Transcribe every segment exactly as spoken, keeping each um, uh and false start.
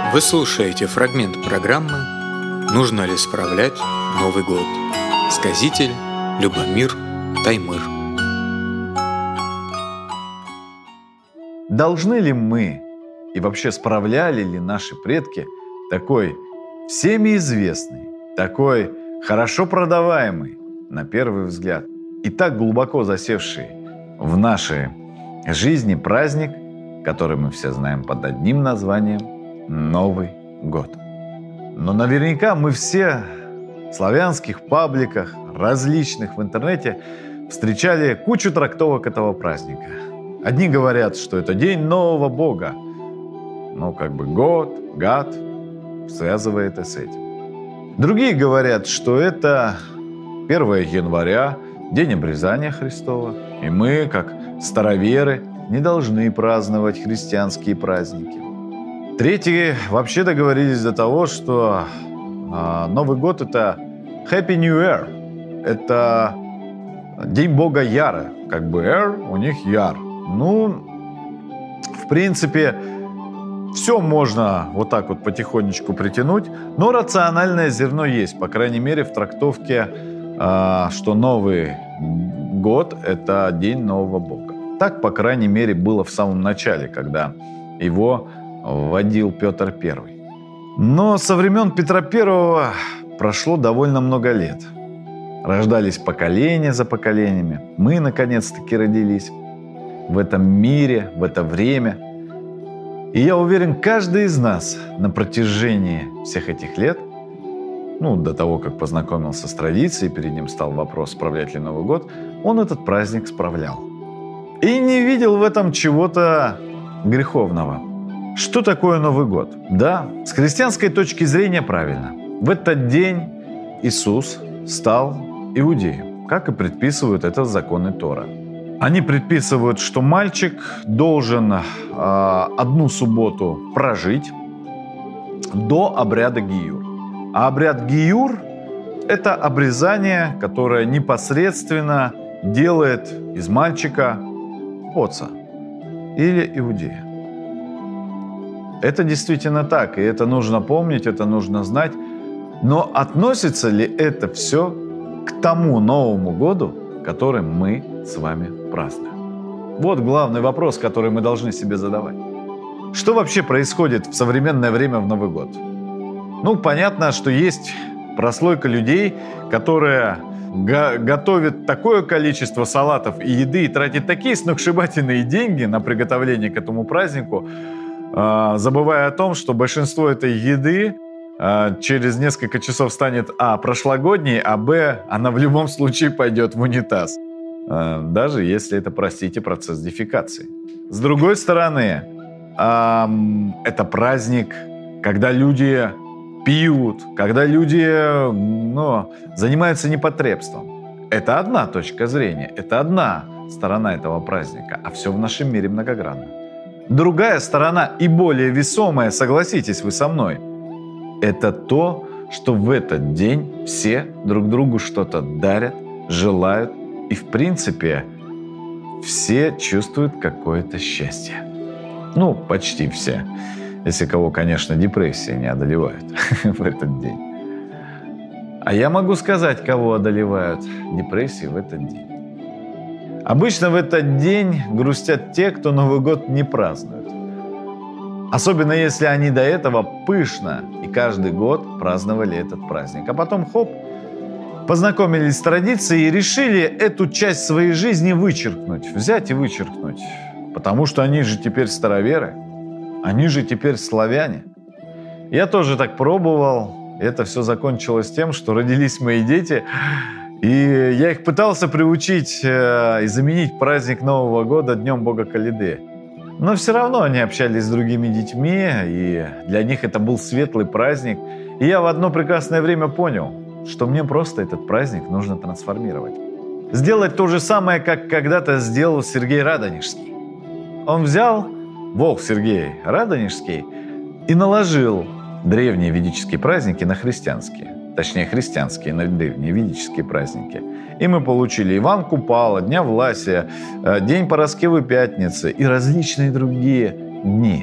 Вы слушаете фрагмент программы «Нужно ли справлять Новый год?» Сказитель Любомир Таймыр. Должны ли мы и вообще справляли ли наши предки такой всеми известный, такой хорошо продаваемый, на первый взгляд, и так глубоко засевший в нашей жизни праздник, который мы все знаем под одним названием Новый год? Но наверняка мы все в славянских пабликах, различных в интернете, встречали кучу трактовок этого праздника. Одни говорят, что это день нового бога. Ну, как бы год, гад связывает это с этим. Другие говорят, что это первое января, день обрезания Христова. И мы, как староверы, не должны праздновать христианские праздники. Третьи вообще договорились до того, что э, Новый год – это Happy New Year. Это день бога Яра. Как бы Эр у них Яр. Ну, в принципе, все можно вот так вот потихонечку притянуть, но рациональное зерно есть, по крайней мере, в трактовке, э, что Новый год – это день нового бога. Так, по крайней мере, было в самом начале, когда его вводил Петр Первый. Но со времен Петра Первого прошло довольно много лет. Рождались поколения за поколениями. Мы, наконец-таки, родились в этом мире, в это время. И я уверен, каждый из нас на протяжении всех этих лет, ну, до того, как познакомился с традицией, перед ним стал вопрос, справлять ли Новый год, он этот праздник справлял. И не видел в этом чего-то греховного. Что такое Новый год? Да, с христианской точки зрения правильно. В этот день Иисус стал иудеем, как и предписывают это законы Тора. Они предписывают, что мальчик должен э, одну субботу прожить до обряда гиюр. А обряд гиюр – это обрезание, которое непосредственно делает из мальчика отца или иудея. Это действительно так, и это нужно помнить, это нужно знать. Но относится ли это все к тому Новому году, который мы с вами празднуем? Вот главный вопрос, который мы должны себе задавать. Что вообще происходит в современное время в Новый год? Ну, понятно, что есть прослойка людей, которая го- готовит такое количество салатов и еды и тратит такие сногсшибательные деньги на приготовление к этому празднику, забывая о том, что большинство этой еды через несколько часов станет а. прошлогодней, а б. она в любом случае пойдет в унитаз. Даже если это, простите, процесс дефекации. С другой стороны, это праздник, когда люди пьют, когда люди ну, занимаются непотребством. Это одна точка зрения, это одна сторона этого праздника, а все в нашем мире многогранно. Другая сторона и более весомая, согласитесь вы со мной, это то, что в этот день все друг другу что-то дарят, желают, и в принципе все чувствуют какое-то счастье. Ну, почти все. Если кого, конечно, депрессия не одолевает в этот день. А я могу сказать, кого одолевают депрессии в этот день. Обычно в этот день грустят те, кто Новый год не празднует. Особенно если они до этого пышно и каждый год праздновали этот праздник. А потом, хоп, познакомились с традицией и решили эту часть своей жизни вычеркнуть. Взять и вычеркнуть. Потому что они же теперь староверы. Они же теперь славяне. Я тоже так пробовал. Это все закончилось тем, что родились мои дети. И я их пытался приучить э, и заменить праздник Нового года Днем Бога Калиды. Но все равно они общались с другими детьми, и для них это был светлый праздник. И я в одно прекрасное время понял, что мне просто этот праздник нужно трансформировать. Сделать то же самое, как когда-то сделал Сергей Радонежский. Он взял, волк Сергей Радонежский, и наложил древние ведические праздники на христианские. Точнее, христианские, на древние ведические праздники. И мы получили Иван Купала, Дня Власия, День Параскевы Пятницы и различные другие дни.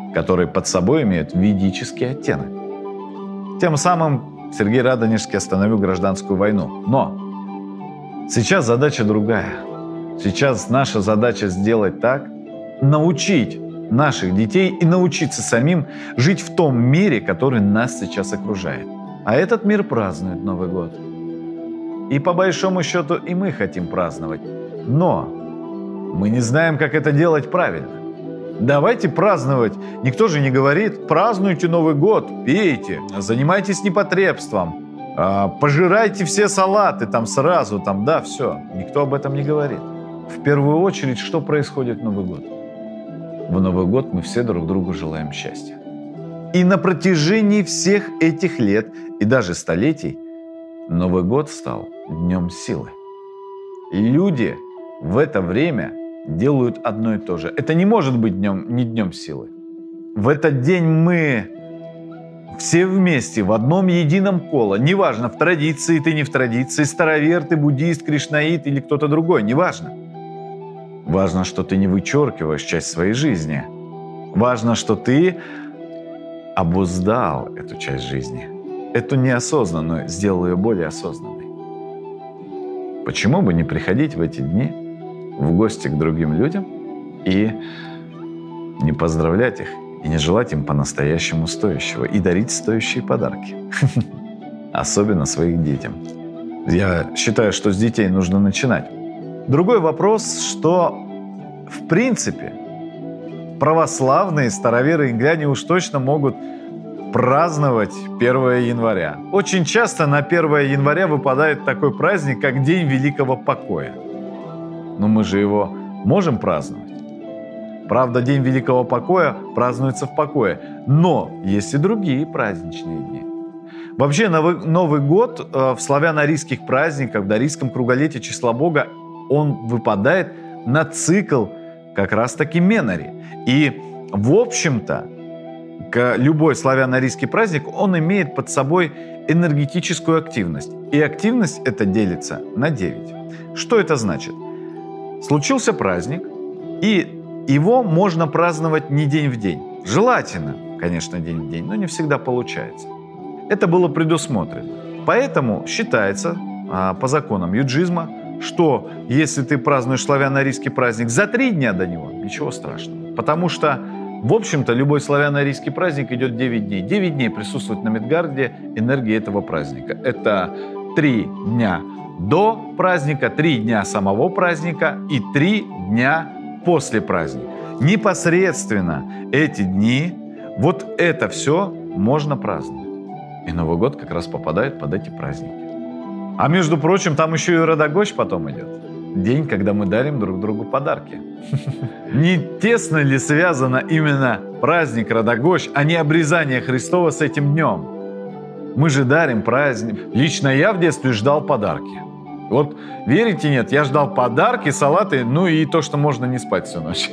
которые под собой имеют ведический оттенок. Тем самым Сергей Радонежский остановил гражданскую войну. Но сейчас задача другая. Сейчас наша задача сделать так, научить наших детей и научиться самим жить в том мире, который нас сейчас окружает. А этот мир празднует Новый год. И по большому счету и мы хотим праздновать. Но мы не знаем, как это делать правильно. Давайте праздновать. Никто же не говорит: празднуйте Новый год, пейте, занимайтесь непотребством, пожирайте все салаты там сразу, там, да, все. Никто об этом не говорит. В первую очередь, что происходит в Новый год? В Новый год мы все друг другу желаем счастья. И на протяжении всех этих лет и даже столетий Новый год стал днем силы. Люди в это время делают одно и то же. Это не может быть днем, не днем силы. В этот день мы все вместе, в одном едином коло. Неважно, в традиции ты, не в традиции, старовер ты, буддист, кришнаит или кто-то другой. Неважно. Важно, что ты не вычеркиваешь часть своей жизни. Важно, что ты обуздал эту часть жизни. Эту неосознанную сделал ее более осознанной. Почему бы не приходить в эти дни в гости к другим людям и не поздравлять их, и не желать им по-настоящему стоящего, и дарить стоящие подарки. Особенно своим детям. Я считаю, что с детей нужно начинать. Другой вопрос, что в принципе православные староверы и ингляне уж точно могут праздновать первое января. Очень часто на первое января выпадает такой праздник, как День Великого Покоя. Но мы же его можем праздновать. Правда, День Великого Покоя празднуется в покое. Но есть и другие праздничные дни. Вообще, Новый, Новый год э, в славяно-арийских праздниках, в дарийском круголете числа Бога, он выпадает на цикл как раз-таки Менари. И, в общем-то, любой славяно-арийский праздник, он имеет под собой энергетическую активность. И активность эта делится на девять. Что это значит? Случился праздник, и его можно праздновать не день в день. Желательно, конечно, день в день, но не всегда получается. Это было предусмотрено. Поэтому считается, по законам юджизма, что если ты празднуешь славяно-арийский праздник за три дня до него, ничего страшного. Потому что, в общем-то, любой славяно-арийский праздник идет девять дней. девять дней присутствует на Мидгарде энергия этого праздника. Это три дня до праздника, три дня самого праздника и три дня после праздника. Непосредственно эти дни, вот это все можно праздновать. И Новый год как раз попадает под эти праздники. А между прочим, там еще и Радогощ потом идет. День, когда мы дарим друг другу подарки. Не тесно ли связано именно праздник Радогощ, а не обрезание Христова с этим днем? Мы же дарим праздник. Лично я в детстве ждал подарки. Вот верите, нет, я ждал подарки, салаты, ну и то, что можно не спать всю ночь.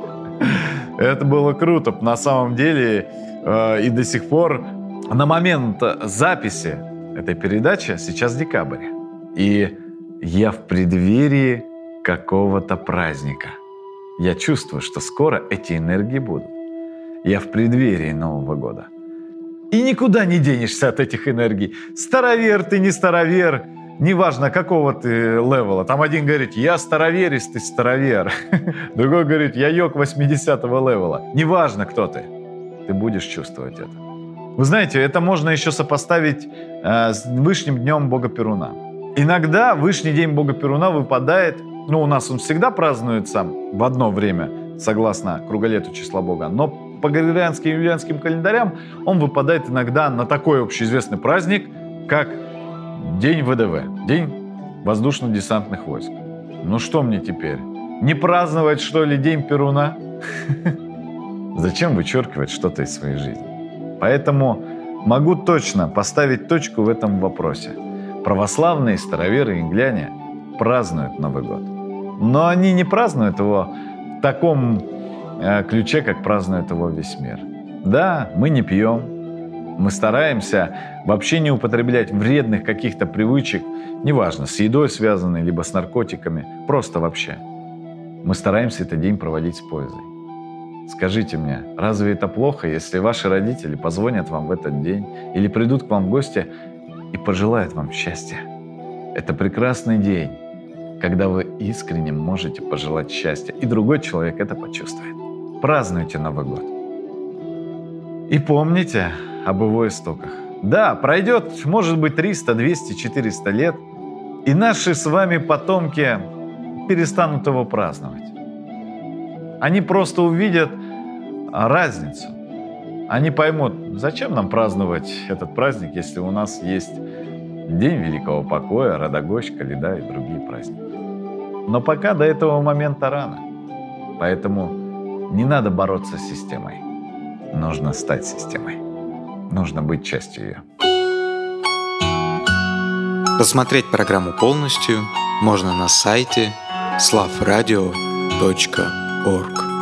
Это было круто. На самом деле и до сих пор на момент записи этой передачи сейчас декабрь. И я в преддверии какого-то праздника. Я чувствую, что скоро эти энергии будут. Я в преддверии Нового года. И никуда не денешься от этих энергий. Старовер ты, не старовер, неважно, какого ты левела. Там один говорит: я староверистый старовер. Другой говорит: я йог восьмидесятого левела. Неважно, кто ты. Ты будешь чувствовать это. Вы знаете, это можно еще сопоставить э, с Вышним днем Бога Перуна. Иногда Вышний день Бога Перуна выпадает, ну, у нас он всегда празднуется в одно время, согласно круголету числа Бога, но по григорианским и юлианским календарям он выпадает иногда на такой общеизвестный праздник, как День ВДВ, День воздушно-десантных войск. Ну что мне теперь? Не праздновать, что ли, День Перуна? Зачем вычеркивать что-то из своей жизни? Поэтому могу точно поставить точку в этом вопросе. Православные староверы и ингляне празднуют Новый год. Но они не празднуют его в таком э, ключе, как празднует его весь мир. Да, мы не пьем, мы стараемся вообще не употреблять вредных каких-то привычек, неважно, с едой связанные, либо с наркотиками, просто вообще. Мы стараемся этот день проводить с пользой. Скажите мне, разве это плохо, если ваши родители позвонят вам в этот день или придут к вам в гости и пожелают вам счастья? Это прекрасный день, когда вы искренне можете пожелать счастья, и другой человек это почувствует. Празднуйте Новый год. И помните об его истоках. Да, пройдет, может быть, триста, двести, четыреста лет, и наши с вами потомки перестанут его праздновать. Они просто увидят разницу. Они поймут, зачем нам праздновать этот праздник, если у нас есть День Великого Покоя, Родогощ, Коляда и другие праздники. Но пока до этого момента рано. Поэтому не надо бороться с системой. Нужно стать системой. Нужно быть частью ее. Посмотреть программу полностью можно на сайте славрадио точка орг.